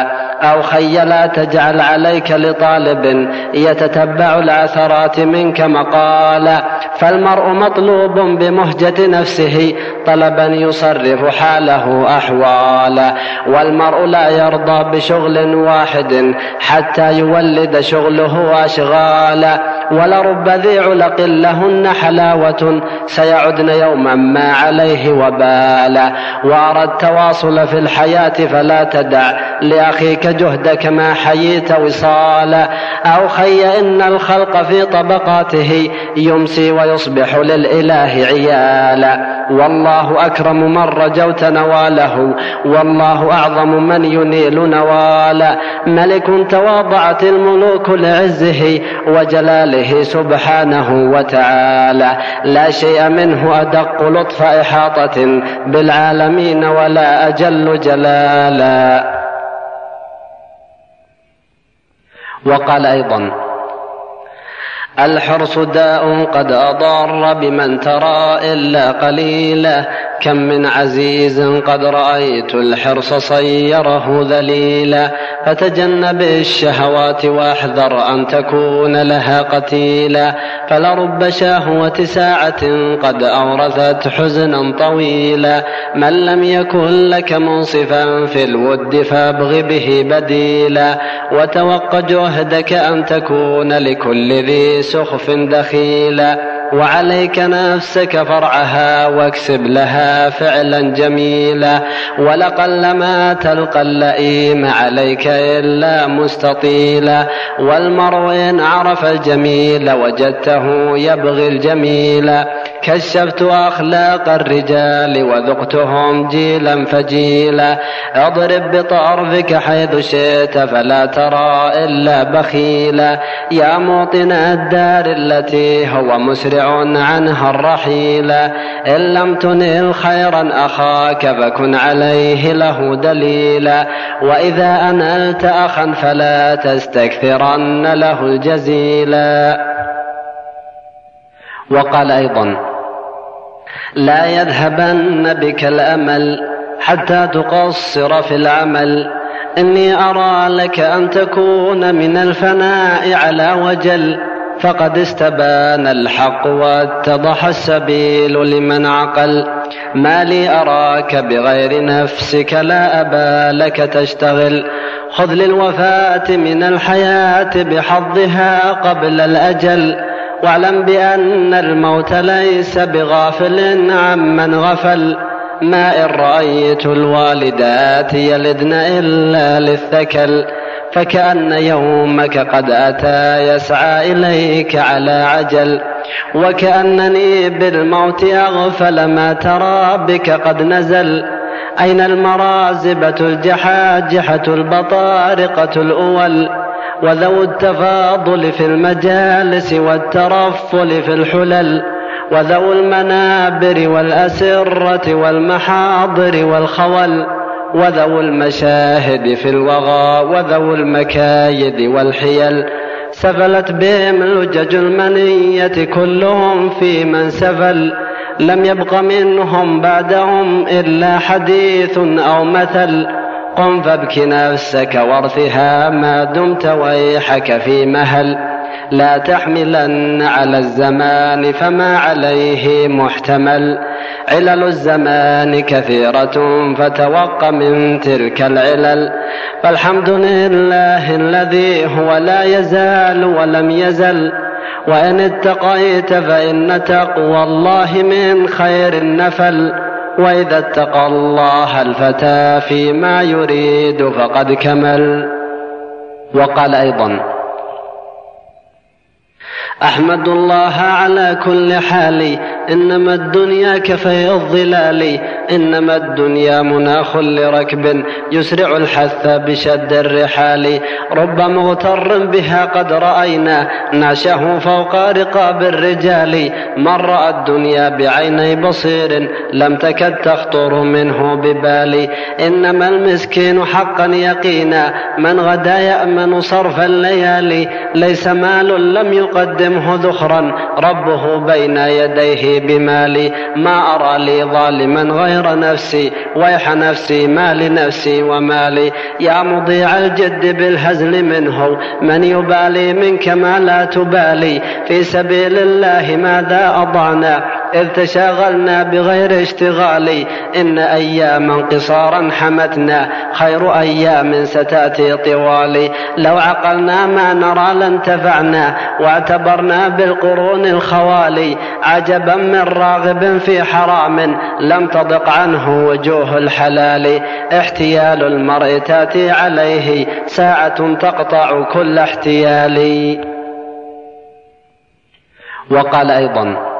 أو خي لا تجعل عليك لطالب يتتبع العثرات منك مقالا، فالمرء مطلوب بمهجة نفسه طلبا يصرف حاله أحوالا، والمرء لا يرضى بشغل واحد حتى يولد شغله أشغالا، ولرب ذي علق لهن حلاوة سيعدن يوما ما عليه وبالا، وأرى التواصل في الحياة فلا تدع لأخيك جهدك ما حييت وصالا، أو خي إن الخلق في طبقاته يمسي ويصبح للإله عيالا، والله أكرم من رجوت نواله، والله أعظم من ينيل نوالا، ملك تواضعت الملوك لعزه وجلاله سبحانه وتعالى، لا شيء منه أدق لطف إحاطة بالعالمين ولا أجل جلالا. وقال أيضا: الحرص داء قد أضر بمن ترى إلا قليلا، كم من عزيز قد رأيت الحرص صيره ذليلا، فتجنب الشهوات واحذر أن تكون لها قتيلا، فلرب شهوة ساعة قد أورثت حزنا طويلا، من لم يكن لك منصفا في الود فابغ به بديلا، وتوق جهدك أن تكون لكل ذي سخف دخيلا، وعليك نفسك فرعها واكسب لها فعلا جميلا، ولقلما تلقى اللئيم عليك إلا مستطيلا، والمرء إن عرف الجميل وجدته يبغي الجميلا، كشفت أخلاق الرجال وذقتهم جيلا فجيلا، اضرب بطرفك حيث شئت فلا ترى إلا بخيلا، يا موطن الدار التي هو مسرع عنها الرحيلا، إن لم تنل خيرا أخاك فكن عليه له دليلا، وإذا أنلت أخا فلا تستكثرن له الجزيلا. وقال أيضا: لا يذهبن بك الأمل حتى تقصر في العمل، إني أرى لك أن تكون من الفناء على وجل، فقد استبان الحق واتضح السبيل لمن عقل، ما لي أراك بغير نفسك لا أبا لك تشتغل، خذ للوفاة من الحياة بحظها قبل الأجل، واعلم بأن الموت ليس بغافل عمن غفل، ما إن رأيت الوالدات يلدن إلا للثكل، فكأن يومك قد أتى يسعى إليك على عجل، وكأنني بالموت أغفل ما ترى بك قد نزل، أين المرازبة الجحاجحة البطارقة الأول، وذو التفاضل في المجالس والترفل في الحلل، وذو المنابر والأسرة والمحاضر والخول، وذو المشاهد في الوغى وذو المكايد والحيل، سفلت بهم لجج المنية كلهم في من سفل، لم يبق منهم بعدهم إلا حديث أو مثل، قم فابك نفسك وارثها ما دمت ويحك في مهل، لا تحملن على الزمان فما عليه محتمل، علل الزمان كثيرة فتوق من تلك العلل، فالحمد لله الذي هو لا يزال ولم يزل، وإن اتقيت فإن تقوى الله من خير النفل، وإذا اتقى الله الفتى فيما يريد فقد كمل. وقال أيضا: أحمد الله على كل حال، إنما الدنيا كفي الظلال، إنما الدنيا مناخ لركب يسرع الحث بشد الرحال، رب مغتر بها قد رأينا نعشه فوق رقاب الرجال، من رأى الدنيا بعيني بصير لم تكد تخطر منه ببال، إنما المسكين حقا يقينا من غدا يأمن صرف الليالي، ليس مال لم يقدمه ذخرا ربه بين يديه لي بمالي ما أرى لي ظالما غير نفسي ويح نفسي ما لنفسي ومالي يا مضيع الجد بالهزل منه من يبالي منك ما لا تبالي في سبيل الله ماذا أضعنا إذ تشاغلنا بغير اشتغال إن أياما قصارا حمتنا خير أيام ستأتي طوالي لو عقلنا ما نرى لانتفعنا واعتبرنا بالقرون الخوالي عجبا من راغب في حرام لم تضق عنه وجوه الحلال احتيال المرء تأتي عليه ساعة تقطع كل احتيال. وقال أيضا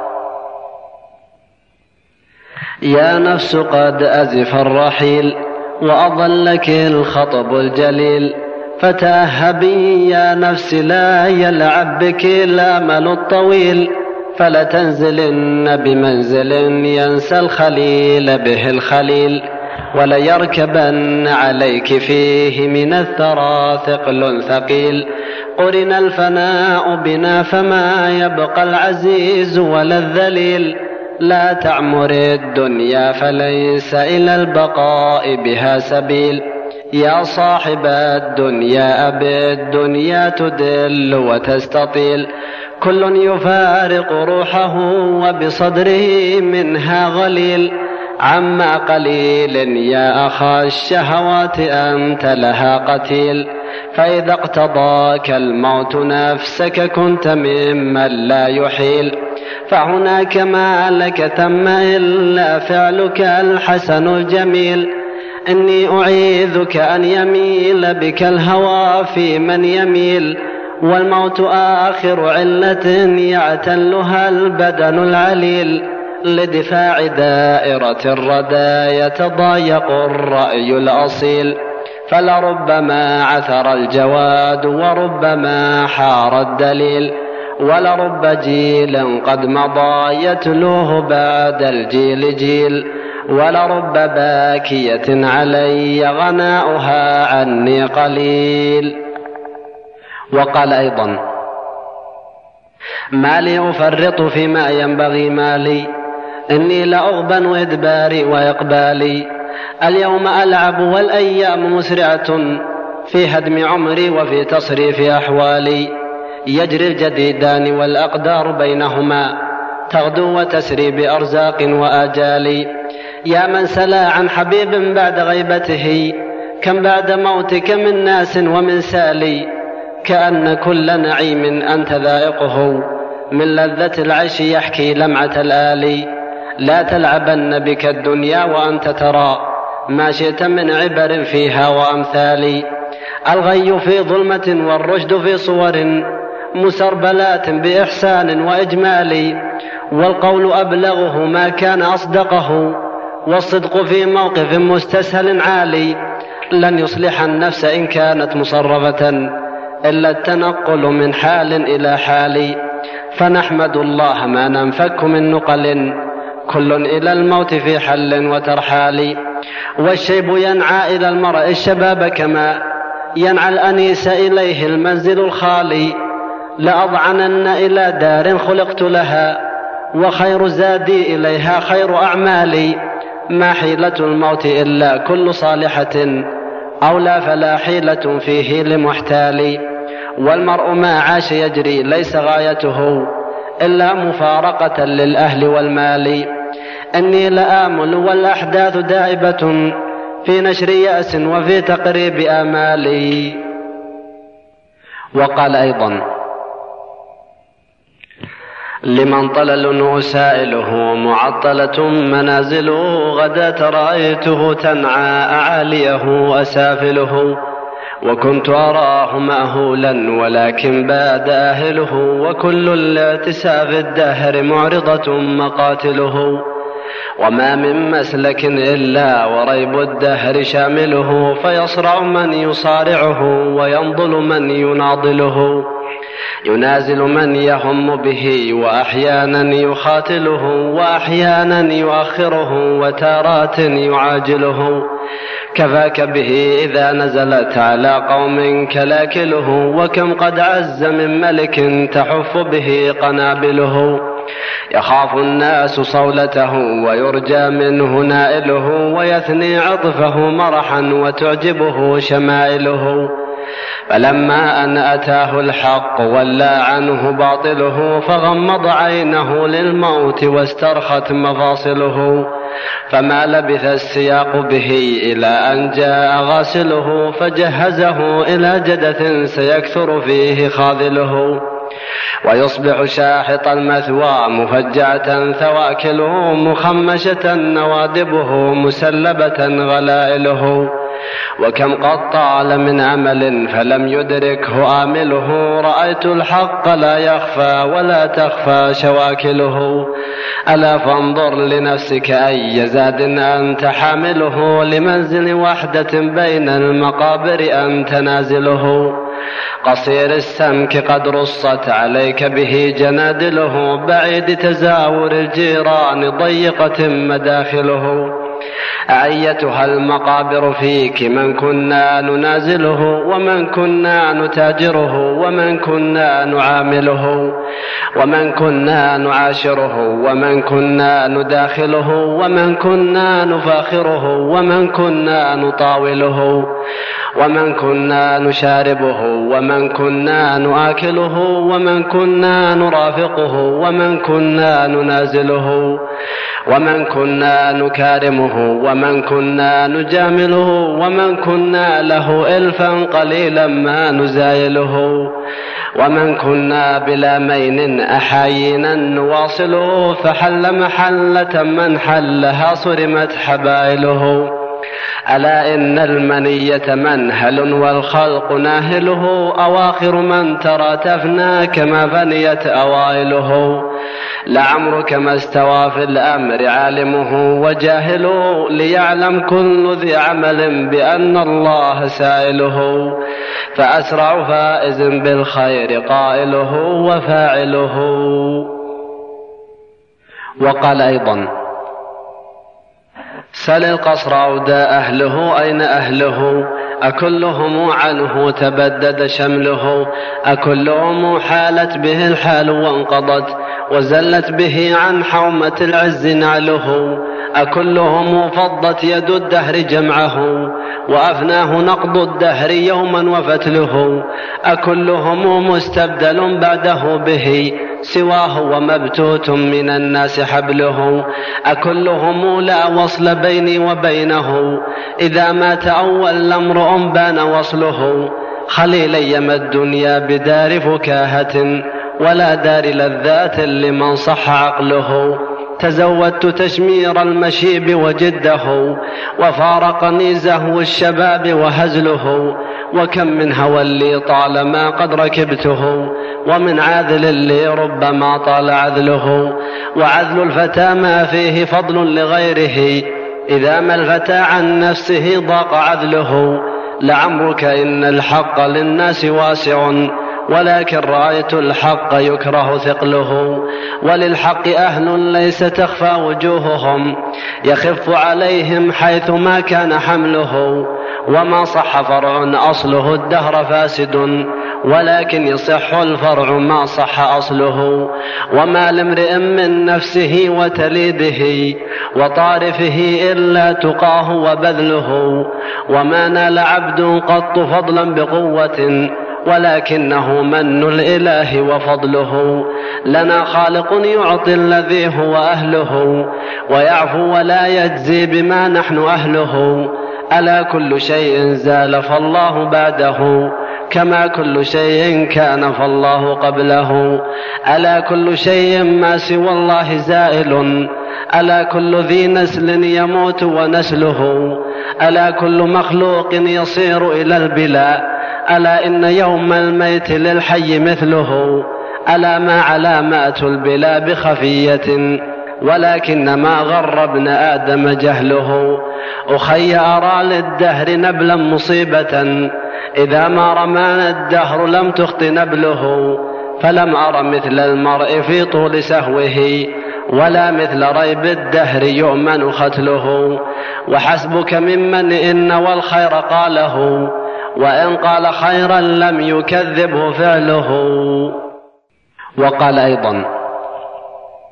يا نفس قد أزف الرحيل وأضلك الخطب الجليل فتأهبي يا نفس لا يلعب بك الأمل الطويل فلتنزلن بمنزل ينسى الخليل به الخليل وليركبن عليك فيه من الثرى ثقل ثقيل قرن الفناء بنا فما يبقى العزيز ولا الذليل لا تعمر الدنيا فليس إلى البقاء بها سبيل يا صاحب الدنيا بالدنيا تدل وتستطيل كل يفارق روحه وبصدره منها غليل عما قليل يا أخا الشهوات أنت لها قتيل فإذا اقتضاك الموت نفسك كنت ممن لا يحيل فهناك ما لك ثم إلا فعلك الحسن الجميل إني أعيذك أن يميل بك الهوى في من يميل والموت آخر علة يعتلها البدن العليل لدفاع دائرة الردى يتضايق الرأي الأصيل فلربما عثر الجواد وربما حار الدليل ولرب جيل قد مضى يتلوه بعد الجيل جيل ولرب باكية علي غناؤها عني قليل. وقال أيضا ما لي أفرط فيما ينبغي مالي إني لأغبن إدباري وإقبالي اليوم ألعب والأيام مسرعة في هدم عمري وفي تصريف أحوالي يجري الجديدان والأقدار بينهما تغدو وتسري بأرزاق وآجال يا من سلا عن حبيب بعد غيبته كم بعد موتك من ناس ومن سالي كأن كل نعيم أنت ذائقه من لذة العيش يحكي لمعة الآلي لا تلعبن بك الدنيا وأنت ترى ما شئت من عبر فيها وأمثال الغي في ظلمة والرشد في صور مسربلات بإحسان وإجمال والقول أبلغه ما كان أصدقه والصدق في موقف مستسهل عالي لن يصلح النفس إن كانت مصرفة إلا التنقل من حال إلى حال فنحمد الله ما ننفك من نقل كل إلى الموت في حل وترحال والشيب ينعى إلى المرء الشباب كما ينعى الأنيس إليه المنزل الخالي لأضعنن إلى دار خلقت لها وخير زادي إليها خير أعمالي ما حيلة الموت إلا كل صالحة أولى فلا حيلة فيه لمحتال والمرء ما عاش يجري ليس غايته إلا مفارقة للأهل والمال إني لآمل والأحداث دائبة في نشر يأس وفي تقريب آمالي. وقال أيضا لمن طلل وسائله معطلة منازله غداة رأيته تنعى أعاليه أسافله وكنت أراه مأهولا ولكن باد أهله وكل الاعتساف الدهر معرضة مقاتله وما من مسلك إلا وريب الدهر شامله فيصرع من يصارعه وينضل من يناضله ينازل من يهم به وأحيانا يخاتله وأحيانا يؤخره وتارات يعاجله كفاك به إذا نزلت على قوم كلاكله وكم قد عز من ملك تحف به قنابله يخاف الناس صولته ويرجى منه نائله، ويثني عطفه مرحا وتعجبه شمائله. فلما أن أتاه الحق ولى عنه باطله، فغمض عينه للموت واسترخت مفاصله. فما لبث السياق به إلى أن جاء غاسله، فجهزه إلى جدث سيكثر فيه خاذله، ويصبح شاحط المثوى مفجعة ثواكله، مخمشة نوادبه مسلبة غلائله. وكم قد طال من عمل فلم يدركه آمله، رأيت الحق لا يخفى ولا تخفى شواكله. ألا فانظر لنفسك أي زاد أنت حامله، لمنزل وحدة بين المقابر أنت نازله. قصير السمك قد رصت عليك به جنادله، بعيد تزاور الجيران ضيقة مداخله. أيتها المقابر فيك من كنا ننازله، ومن كنا نتاجره، ومن كنا نعامله، ومن كنا نعاشره، ومن كنا نداخله، ومن كنا نفاخره، ومن كنا نطاوله، ومن كنا نشاربه، ومن كنا نآكله، ومن كنا نرافقه، ومن كنا ننازله، ومن كنا نكارمه، ومن كنا نجامله، ومن كنا له إلفا قليلا ما نزايله، ومن كنا بلا مين أحايينا نواصله، فحل محلة من حلها صرمت حبائله. ألا إن المنية منهل والخلق ناهله، أواخر من ترى تفنى كما فنيت أوائله. لعمرك ما استوى في الأمر عالمه وجاهله، ليعلم كل ذي عمل بأن الله سائله. فأسرع فائز بالخير قائله وفاعله. وقال أيضا: سل القصر أودى أهله أين أهله، أكلهم عنه تبدد شمله، أكلهم حالت به الحال وانقضت، وزلت به عن حومة العز نعله، أكلهم فضت يد الدهر جمعه، وأفناه نقض الدهر يوما وفتله، أكلهم مستبدل بعده به، سواه ومبتوت من الناس حبله، أكلهم لا وصل بيني وبينه، إذا مات أول امرؤ بان وصله، خليلي ما الدنيا بدار فكاهة، ولا دار لذات لمن صح عقله، تزودت تشمير المشيب وجده، وفارقني زهو الشباب وهزله، وكم من هوى لي طالما قد ركبته، ومن عاذل لي ربما طال عذله، وعذل الفتى ما فيه فضل لغيره، إذا ما الفتى عن نفسه ضاق عذله، لعمرك إن الحق للناس واسع، ولكن رأيت الحق يكره ثقله، وللحق أهل ليس تخفى وجوههم، يخف عليهم حيث ما كان حمله، وما صح فرع أصله الدهر فاسد، ولكن يصح الفرع ما صح أصله، وما لامرئ من نفسه وتليده وطارفه إلا تقاه وبذله، وما نال عبد قط فضلا بقوة، ولكنه من الإله وفضله، لنا خالق يعطي الذي هو أهله، ويعفو ولا يجزي بما نحن أهله، ألا كل شيء زال فالله بعده، كما كل شيء كان فالله قبله، ألا كل شيء ما سوى الله زائل، ألا كل ذي نسل يموت ونسله، ألا كل مخلوق يصير إلى البلاء، ألا إن يوم الميت للحي مثله، ألا ما علامات البلا بخفية، ولكن ما غر ابن آدم جهله، أخي أرى للدهر نبلا مصيبة، إذا ما رمانا الدهر لم تخط نبله، فلم أر مثل المرء في طول سهوه، ولا مثل ريب الدهر يؤمن ختله، وحسبك ممن إن والخير قاله، وإن قال خيرا لم يكذبه فعله. وقال أيضا: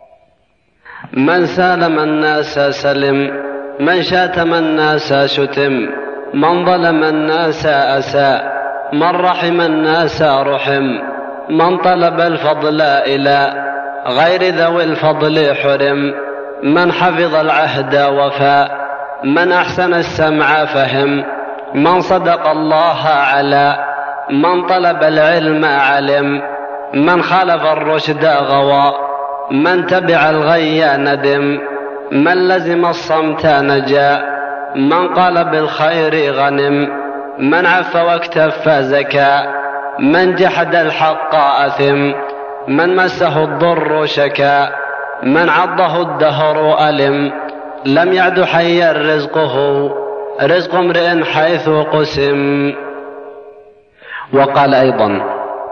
من سالم الناس سلم، من شاتم الناس شتم، من ظلم الناس أساء، من رحم الناس رحم، من طلب الفضل إلى غير ذوي الفضل حرم، من حفظ العهد وفى، من أحسن السمع فهم، من صدق الله على، من طلب العلم علم، من خالف الرشد غوى، من تبع الغي ندم، من لزم الصمت نجا، من قال بالخير غنم، من عف واكتف زكا، من جحد الحق أثم، من مسه الضر شكا، من عضه الدهر ألم، لم يعد حيا رزقه، رزق امرئ حيث قسم. وقال أيضا: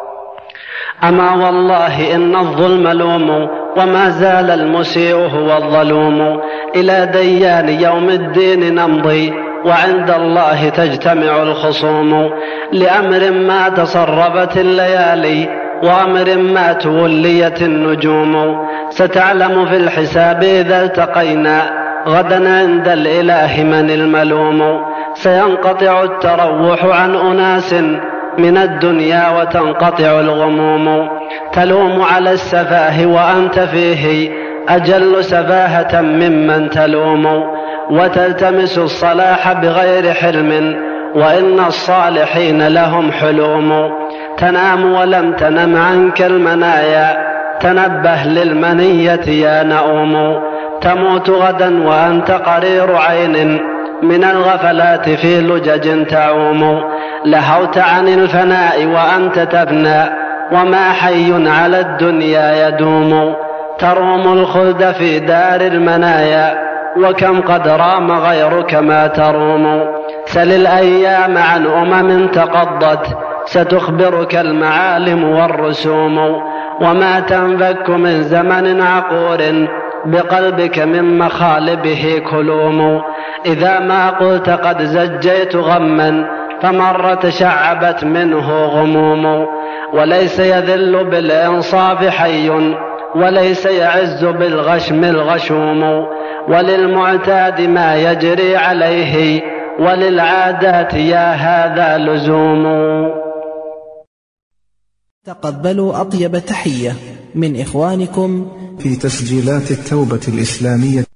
أما والله إن الظلم لوم، وما زال المسيء هو الظلوم، إلى ديان يوم الدين نمضي، وعند الله تجتمع الخصوم، لأمر ما تصرفت الليالي، وأمر ما توليت النجوم، ستعلم في الحساب إذا التقينا، غدا عند الإله من الملوم، سينقطع التروح عن أناس من الدنيا وتنقطع الغموم، تلوم على السفاه وأنت فيه أجل سفاهة ممن تلوم، وتلتمس الصلاح بغير حلم، وإن الصالحين لهم حلوم، تنام ولم تنم عنك المنايا، تنبه للمنية يا نؤوم، تموت غدا وأنت قرير عين، من الغفلات في لجج تعوم، لهوت عن الفناء وأنت تفنى، وما حي على الدنيا يدوم، تروم الخلد في دار المنايا، وكم قد رام غيرك ما تروم، سل الأيام عن أمم تقضت، ستخبرك المعالم والرسوم، وما تنفك من زمن عقور، بقلبك من مخالبه كلوم، إذا ما قلت قد زجيت غما، فمر تشعبت منه غموم، وليس يذل بالإنصاف حي، وليس يعز بالغشم الغشوم، وللمعتاد ما يجري عليه، وللعادات يا هذا لزوم. تقبلوا أطيب تحية من إخوانكم في تسجيلات التوبة الإسلامية